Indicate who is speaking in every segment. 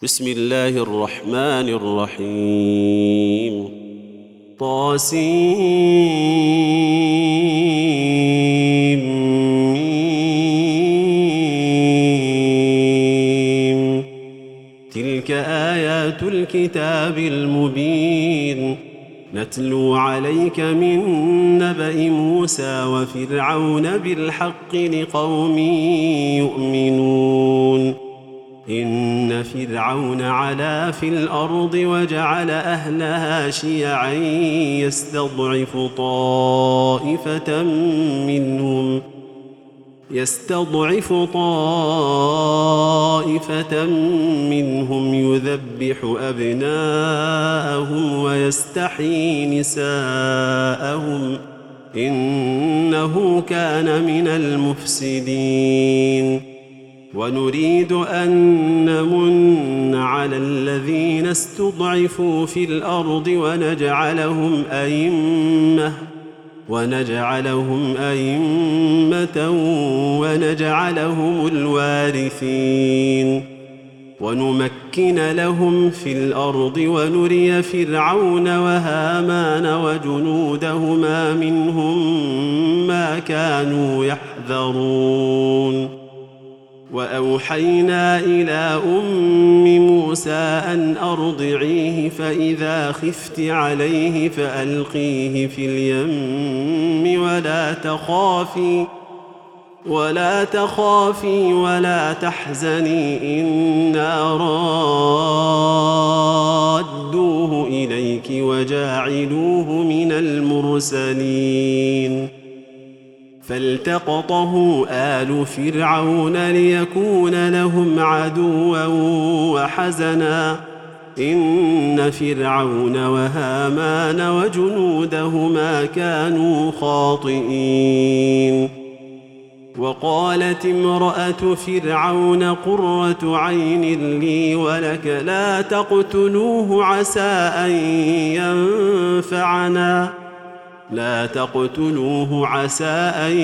Speaker 1: بسم الله الرحمن الرحيم طاسيم تلك آيات الكتاب المبين نتلو عليك من نبأ موسى وفرعون بالحق لقوم يؤمنون إن فرعون علا في الأرض وجعل أهلها شيعا يستضعف طائفة منهم يذبح أبناءهم ويستحيي نساءهم إنه كان من المفسدين ونريد أن نمن على الذين استضعفوا في الأرض ونجعلهم أئمة ونجعلهم الوارثين ونمكن لهم في الأرض ونري فرعون وهامان وجنودهما منهم ما كانوا يحذرون وأوحينا إلى أم موسى أن أرضعيه فإذا خفت عليه فألقيه في اليم ولا تخافي ولا تحزني إنا رادوه إليك وجاعلوه من المرسلين فالتقطه آل فرعون ليكون لهم عدوا وحزنا إن فرعون وهامان وجنودهما كانوا خاطئين وقالت امرأة فرعون قرة عين لي ولك لا تقتلوه عسى أن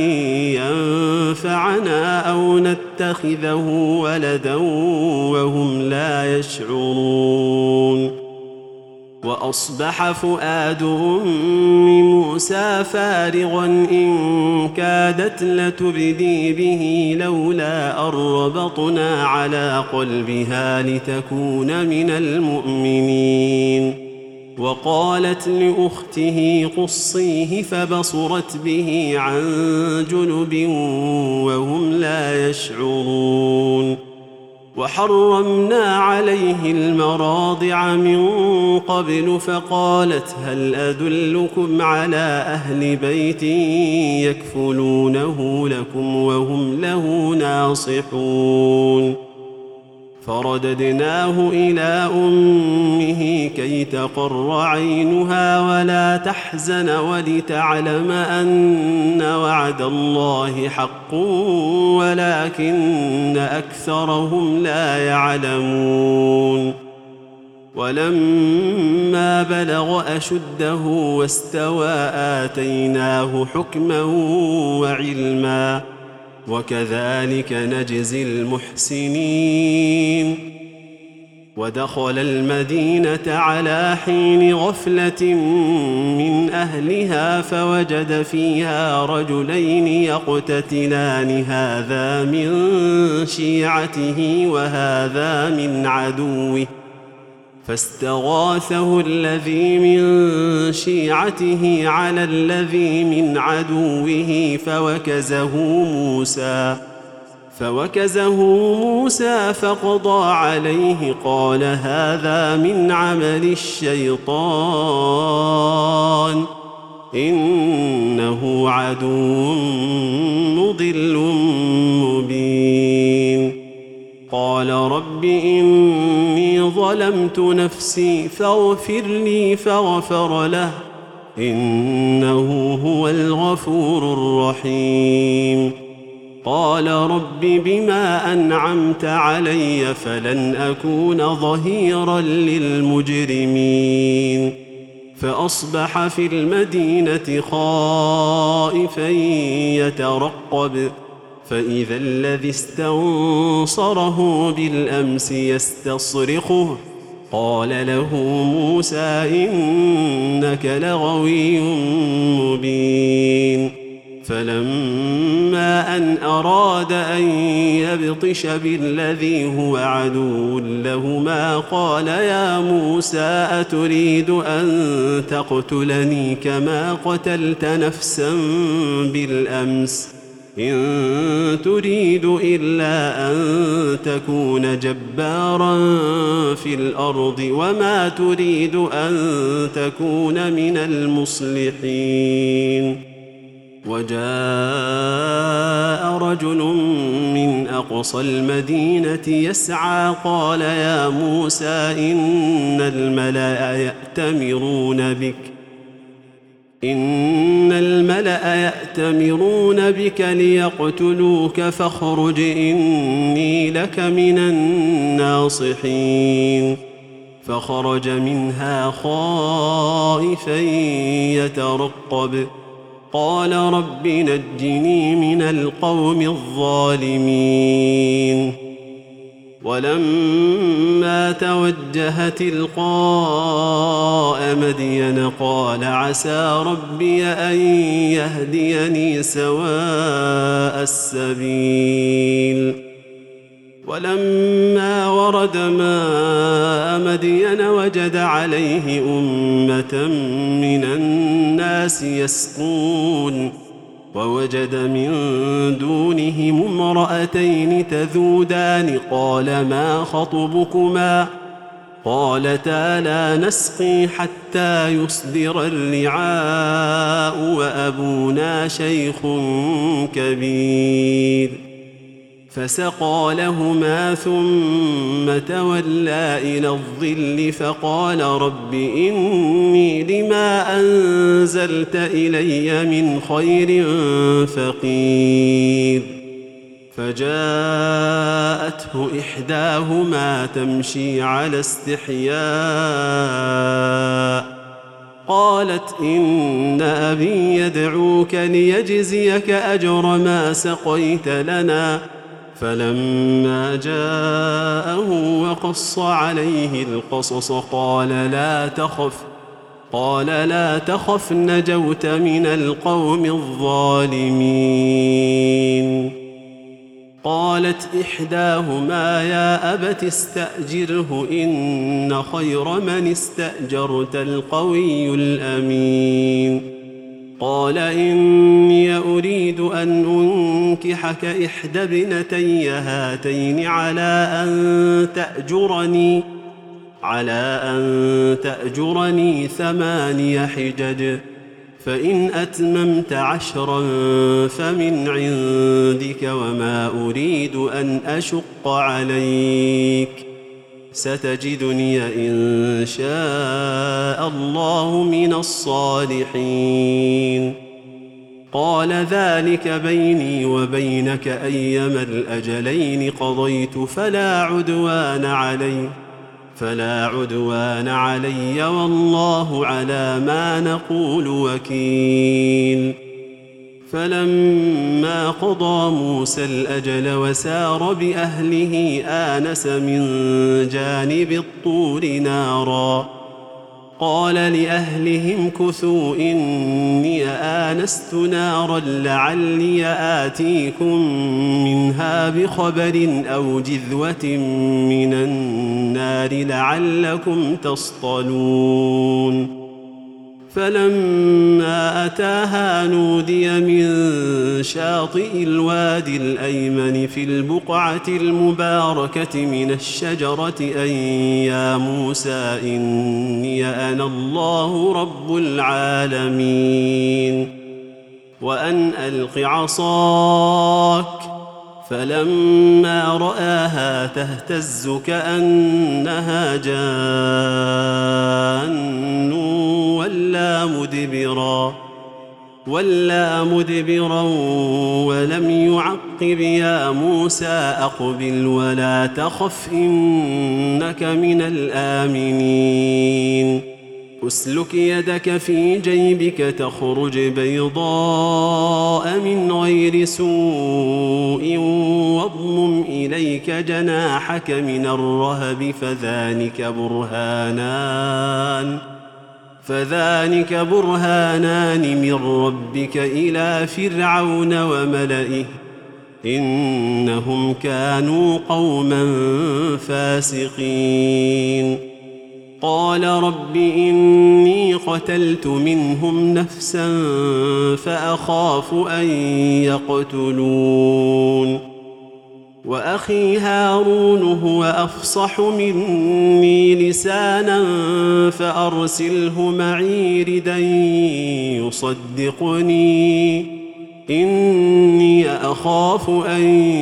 Speaker 1: ينفعنا أو نتخذه ولدا وهم لا يشعرون وأصبح فؤاد أم موسى فارغا إن كادت لتبدي به لولا أن ربطنا على قلبها لتكون من المؤمنين وقالت لأخته قصيه فبصرت به عن جنب وهم لا يشعرون وحرمنا عليه المراضع من قبل فقالت هل أدلكم على أهل بيت يكفلونه لكم وهم له ناصحون فرددناه إلى أمه كي تقر عينها ولا تحزن ولتعلم أن وعد الله حق ولكن أكثرهم لا يعلمون ولما بلغ أشده واستوى آتيناه حكما وعلما وكذلك نجزي المحسنين ودخل المدينة على حين غفلة من أهلها فوجد فيها رجلين يقتتلان هذا من شيعته وهذا من عدوه فاستغاثه الذي من شيعته على الذي من عدوه فوكزه موسى فقضى عليه قال هذا من عمل الشيطان إنه عدو مضل مبين قال رب إني ظلمت نفسي فاغفر لي فغفر له إنه هو الغفور الرحيم قال رب بما أنعمت علي فلن أكون ظهيرا للمجرمين فأصبح في المدينة خائفا يترقب فإذا الذي استنصره بالأمس يستصرخه قال له موسى إنك لغوي مبين. فلما أن أراد أن يبطش بالذي هو عدو لهما قال يا موسى أتريد أن تقتلني كما قتلت نفسا بالأمس إن تريد إلا أن تكون جبارا في الأرض وما تريد أن تكون من المصلحين. وجاء رجل من أقصى المدينة يسعى قال يا موسى إن الملأ يأتمرون بك ليقتلوك فاخرج إني لك من الناصحين. فخرج منها خائفا يترقب قال رب نجني من القوم الظالمين. ولما توجه تلقاء مدين قال عسى ربي أن يهديني سواء السبيل. ولما ورد ماء مدين وجد عليه أمة من الناس يسقون ووجد من دونهم امرأتين تذودان قال ما خطبكما قالتا لا نسقي حتى يصدر الرعاء وأبونا شيخ كبير. فسقى لهما ثم تولى إلى الظل فقال رب إني لما أنزلت إلي من خير فقير. فجاءته إحداهما تمشي على استحياء قالت إن أبي يدعوك ليجزيك أجر ما سقيت لنا. فلما جاءه وقص عليه القصص قال لا تخف نجوت من القوم الظالمين. قالت إحداهما يا أبت استأجره إن خير من استأجرت القوي الأمين. قال إني أريد أن أنكحك إحدى ابنتي هاتين على أن تأجرني 8 حجج فإن أتممت 10 فمن عندك وما أريد أن أشق عليك ستجدني إن شاء الله من الصالحين. قال ذلك بيني وبينك أيما الأجلين قضيت فلا عدوان علي والله على ما نقول وكيل. فلما قضى موسى الأجل وسار بأهله آنس من جانب الطور نارا قال لأهلهم كثوا إني آنست نارا لعلي آتيكم منها بخبر أو جذوة من النار لعلكم تصطلون. فلما أتاها نودي من شاطئ الوادي الأيمن في البقعة المباركة من الشجرة أن يا موسى إني أنا الله رب العالمين وأن ألق عصاك. فلما رآها تهتز كأنها جان ولا مدبرا ولم يعقب يا موسى أقبل ولا تخف إنك من الآمنين. اسلك يدك في جيبك تخرج بيضاء من غير سوء واضمم إليك جناحك من الرهب فذلك برهانان من ربك إلى فرعون وملئه إنهم كانوا قوما فاسقين قال رب إني قتلت منهم نفسا فأخاف أن يقتلون وأخي هارون هو أفصح مني لسانا فأرسله معي ردا يصدقني إني أخاف أن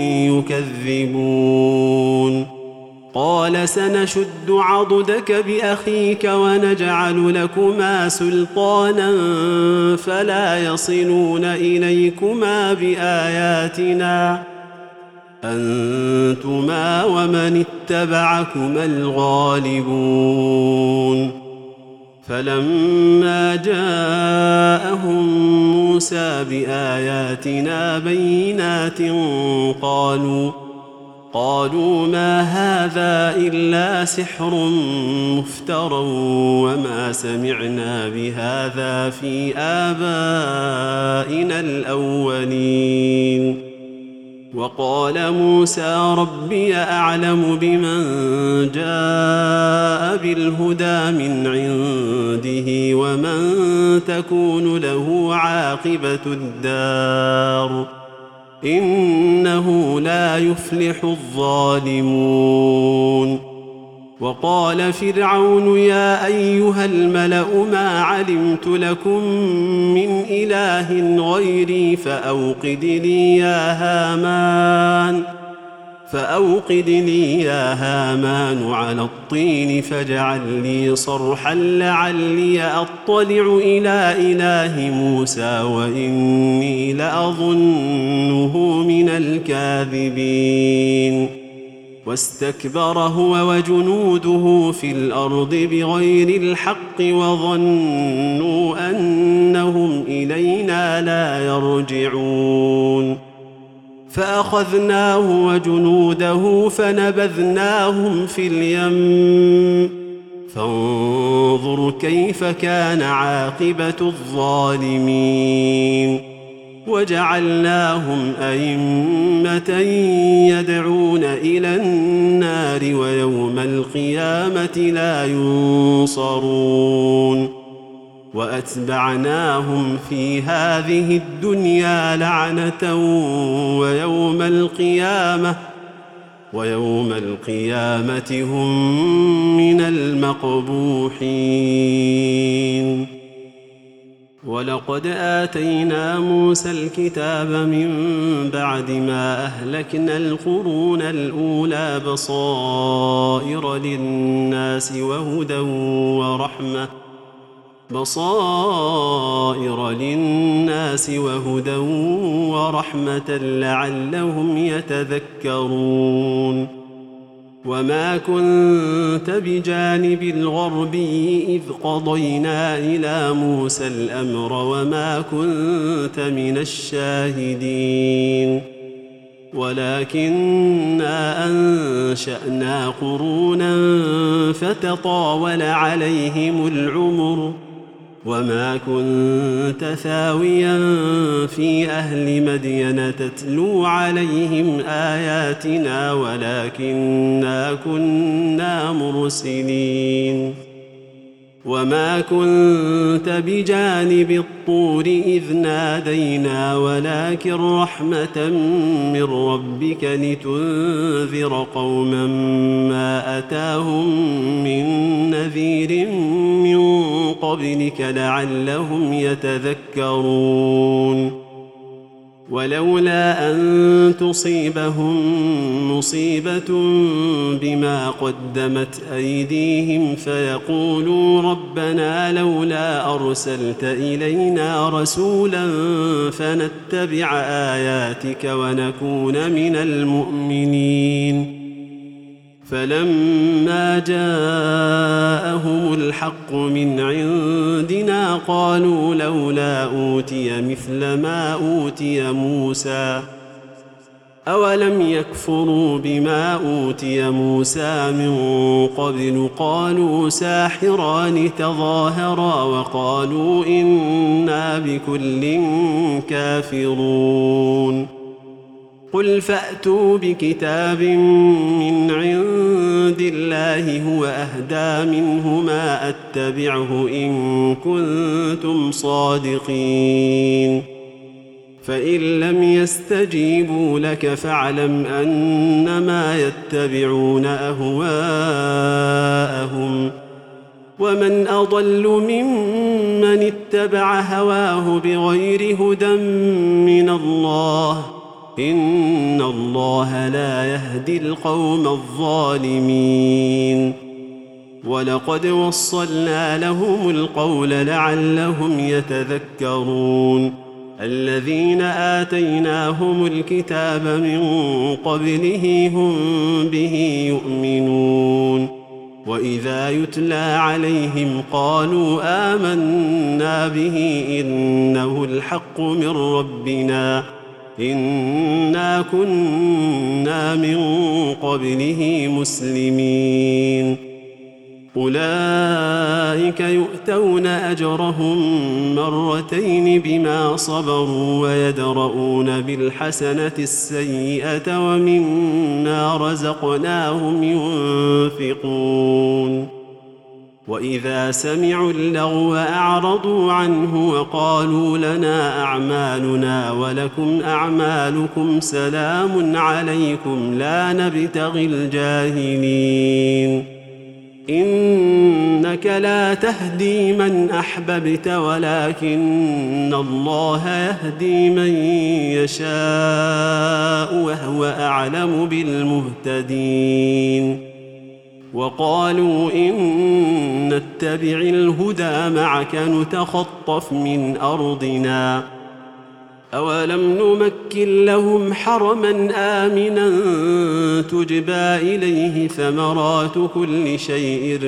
Speaker 1: يكذبون قال سنشد عضدك بأخيك ونجعل لكما سلطانا فلا يصلون إليكما بآياتنا أنتما ومن اتبعكما الغالبون فلما جاءهم موسى بآياتنا بينات قالوا ما هذا إلا سحر مفترى وما سمعنا بهذا في آبائنا الأولين وقال موسى ربي أعلم بمن جاء بالهدى من عنده ومن تكون له عاقبة الدار إنه لا يفلح الظالمون وقال فرعون يا أيها الملأ ما علمت لكم من إله غيري فأوقد لي يا هامان على الطين فاجعل لي صرحا لعلي أطلع إلى إله موسى وإني لأظنه من الكاذبين واستكبر هو وجنوده في الأرض بغير الحق وظنوا أنهم إلينا لا يرجعون فأخذناه وجنوده فنبذناهم في اليم فانظر كيف كان عاقبة الظالمين وجعلناهم أئمة يدعون إلى النار ويوم القيامة لا ينصرون وأتبعناهم في هذه الدنيا لعنة ويوم القيامة هم من المقبوحين ولقد آتينا موسى الكتاب من بعد ما أهلكنا القرون الأولى بصائر للناس وهدى ورحمة لعلهم يتذكرون وما كنت بجانب الغربي إذ قضينا إلى موسى الأمر وما كنت من الشاهدين ولكننا أنشأنا قرونا فتطاول عليهم العمر وما كنت ثاويا في أهل مدين تتلو عليهم آياتنا ولكننا كنا مرسلين وما كنت بجانب الطور إذ نادينا ولكن رحمة من ربك لتنذر قوما ما أتاهم من نذير من قبلك لعلهم يتذكرون ولولا أن تصيبهم مصيبة بما قدمت أيديهم فيقولوا ربنا لولا أرسلت إلينا رسولا فنتبع آياتك ونكون من المؤمنين فلما جاءهم الحق من عندنا قالوا لولا أوتي مثل ما أوتي موسى أولم يكفروا بما أوتي موسى من قبل قالوا ساحران تظاهرا وقالوا إنا بكل كافرون قل فأتوا بكتاب من عند الله هو أهدى منهما أتبعه إن كنتم صادقين فإن لم يستجيبوا لك فاعلم أنما يتبعون أهواءهم ومن أضل ممن اتبع هواه بغير هدى من الله إن الله لا يهدي القوم الظالمين ولقد وصلنا لهم القول لعلهم يتذكرون الذين آتيناهم الكتاب من قبله هم به يؤمنون وإذا يتلى عليهم قالوا آمنا به إنه الحق من ربنا إنا كنا من قبله مسلمين أولئك يؤتون أجرهم مرتين بما صبروا ويدرؤون بالحسنة السيئة ومما رزقناهم ينفقون وإذا سمعوا اللغو أعرضوا عنه وقالوا لنا أعمالنا ولكم أعمالكم سلام عليكم لا نبتغي الجاهلين إنك لا تهدي من أحببت ولكن الله يهدي من يشاء وهو أعلم بالمهتدين وقالوا إن نتبع الهدى معك نتخطف من أرضنا أولم نمكن لهم حرما آمنا تجبى إليه ثمرات كل شيء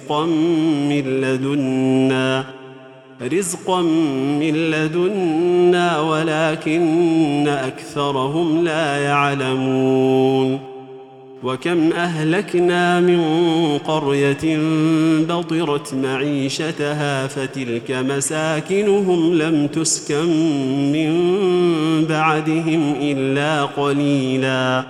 Speaker 1: رزقا من لدنا ولكن أكثرهم لا يعلمون وكم أهلكنا من قرية بطرت معيشتها فتلك مساكنهم لم تسكن من بعدهم إلا قليلا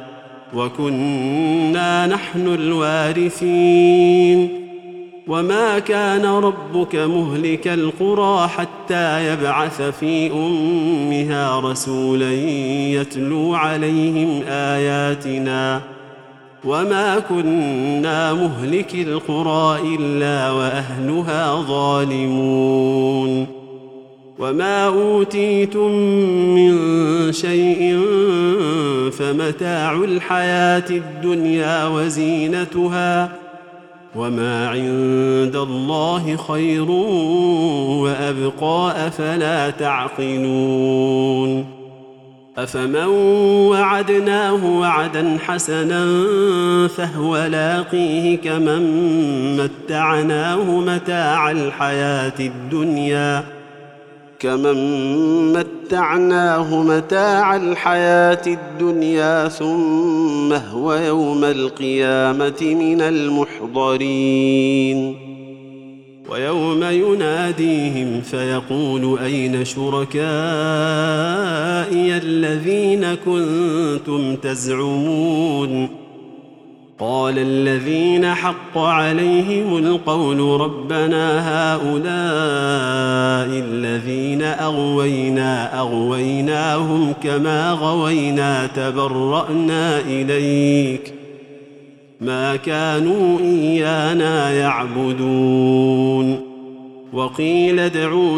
Speaker 1: وكنا نحن الوارثين وما كان ربك مهلك القرى حتى يبعث في أمها رسولا يتلو عليهم آياتنا وما كنا مهلك القرى إلا وأهلها ظالمون وما أوتيتم من شيء فمتاع الحياة الدنيا وزينتها وما عند الله خير وأبقى أفلا تعقلون أفمن وعدناه وعدا حسنا فهو لاقيه كمن متعناه متاع الحياة الدنيا ثم هو يوم القيامة من المحضرين ويوم يناديهم فيقول أين شركائي الذين كنتم تزعمون قال الذين حق عليهم القول ربنا هؤلاء الذين أغويناهم كما غوينا تبرأنا إليك ما كانوا إيانا يعبدون وقيل ادعوا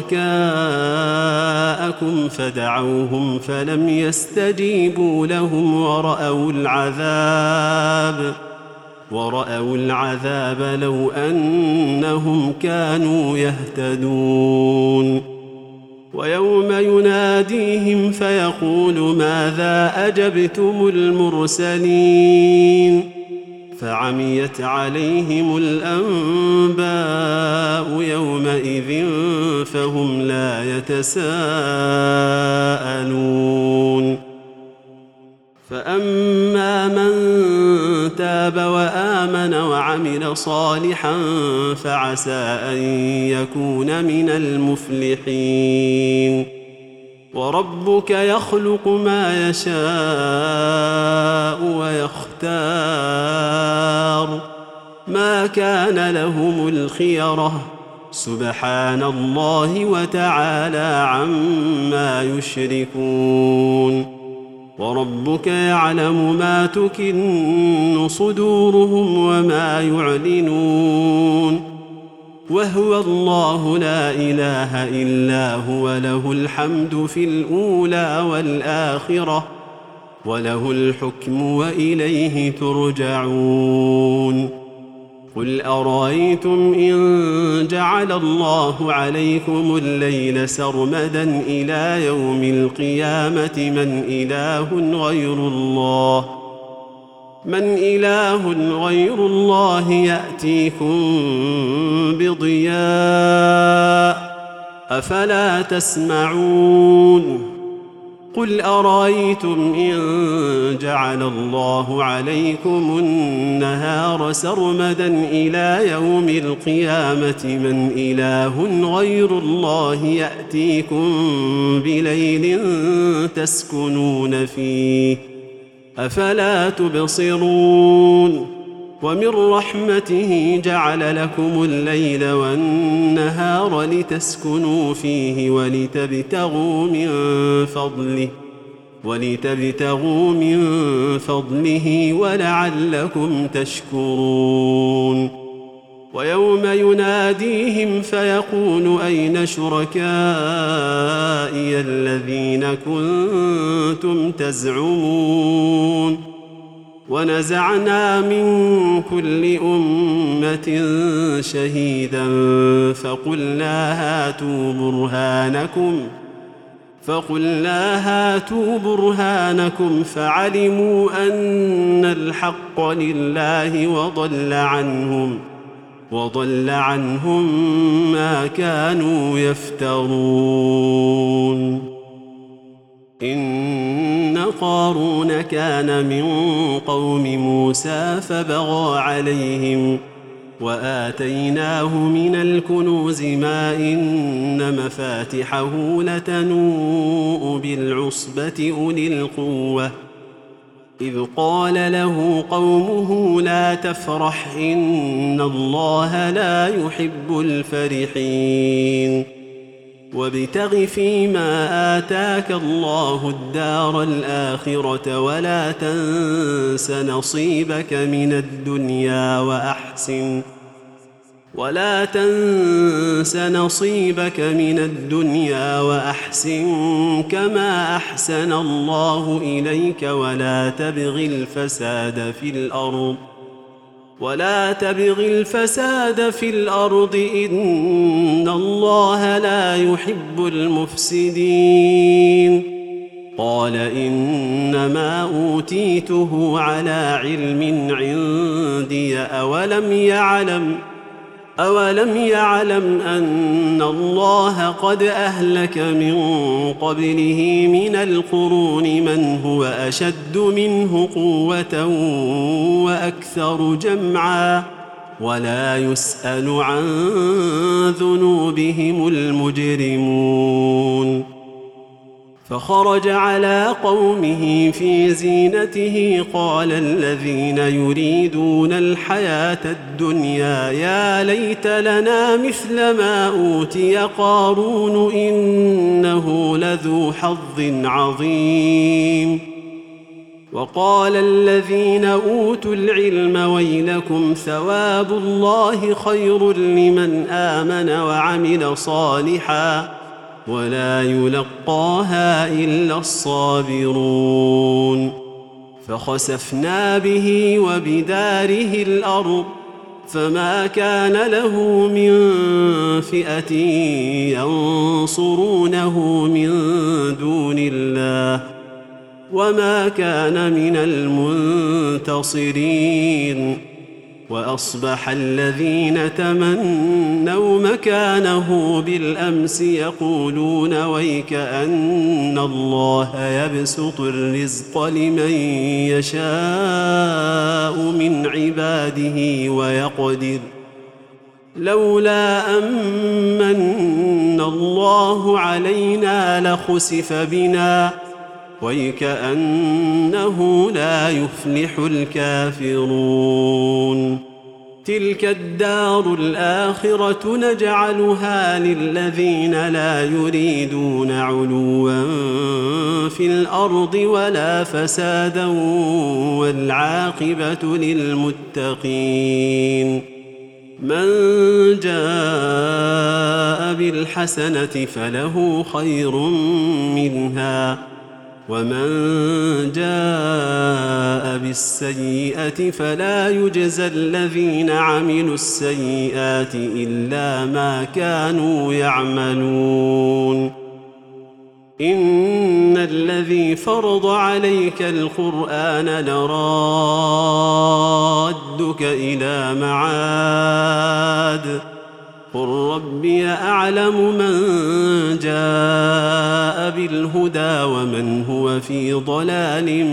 Speaker 1: شركاءكم فدعوهم فلم يستجيبوا لهم ورأوا العذاب لو أنهم كانوا يهتدون ويوم يناديهم فيقول ماذا أجبتم المرسلين فعميت عليهم الأنباء يومئذ فهم لا يتساءلون فأما من تاب وآمن وعمل صالحا فعسى أن يكون من المفلحين وربك يخلق ما يشاء ويختار ما كان لهم الخيرة سبحان الله وتعالى عما يشركون وربك يعلم ما تكن صدورهم وما يعلنون وهو الله لا إله إلا هو له الحمد في الأولى والآخرة وله الحكم وإليه ترجعون قل أرأيتم إن جعل الله عليكم الليل سرمدا إلى يوم القيامة من إله غير الله يأتيكم بضياء أفلا تسمعون قل أرأيتم إن جعل الله عليكم النهار سرمدا إلى يوم القيامة من إله غير الله يأتيكم بليل تسكنون فيه أفلا تبصرون ومن رحمته جعل لكم الليل والنهار لتسكنوا فيه ولتبتغوا من فضله ولعلكم تشكرون ويوم يناديهم فيقول أين شركائي الذين كنتم تزعمون ونزعنا من كل أمة شهيدا فقلنا هاتوا برهانكم فعلموا أن الحق لله وضل عنهم ما كانوا يفترون إن قارون كان من قوم موسى فبغى عليهم وآتيناه من الكنوز ما إن مفاتحه لتنوء بالعصبة أولي القوة إذ قال له قومه لا تفرح إن الله لا يحب الفرحين وابتغ فيما آتاك الله الدار الآخرة ولا تنس نصيبك من الدنيا وأحسن كما أحسن الله إليك ولا تبغ الفساد في الأرض إن الله لا يحب المفسدين قال إنما أوتيته على علم عندي أولم يعلم أن الله قد أهلك من قبله من القرون من هو أشد منه قوة وأكثر جمعا ولا يسأل عن ذنوبهم المجرمون فخرج على قومه في زينته قال الذين يريدون الحياة الدنيا يا ليت لنا مثل ما أوتي قارون إنه لذو حظ عظيم وقال الذين أوتوا العلم ويلكم ثواب الله خير لمن آمن وعمل صالحا ولا يلقاها إلا الصابرون فخسفنا به وبداره الأرض فما كان له من فئة ينصرونه من دون الله وما كان من المنتصرين وأصبح الذين تمنوا مكانه بالأمس يقولون ويكأن الله يبسط الرزق لمن يشاء من عباده ويقدر لولا أمن الله علينا لخسف بنا ويكأنه لا يفلح الكافرون تلك الدار الآخرة نجعلها للذين لا يريدون علوا في الأرض ولا فسادا والعاقبة للمتقين من جاء بالحسنة فله خير منها ومن جاء بالسيئة فلا يجزى الذين عملوا السيئات إلا ما كانوا يعملون إن الذي فرض عليك القرآن لرادك إلى معاد قل ربي أعلم من جاء بالهدى ومن هو في ضلال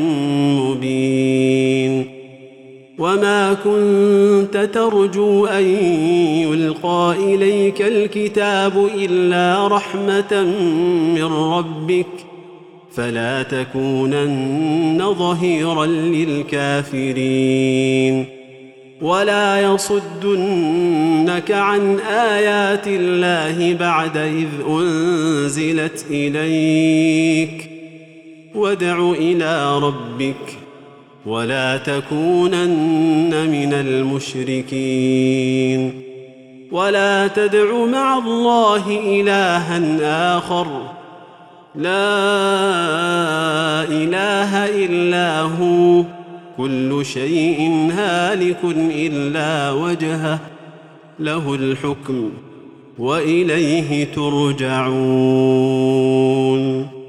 Speaker 1: مبين وما كنت ترجو أن يلقى إليك الكتاب إلا رحمة من ربك فلا تكونن ظهيرا للكافرين ولا يصدنك عن آيات الله بعد إذ أنزلت إليك وادع إلى ربك ولا تكونن من المشركين ولا تدع مع الله إلها آخر لا إله إلا هو كل شيء هالك إلا وجهه له الحكم وإليه ترجعون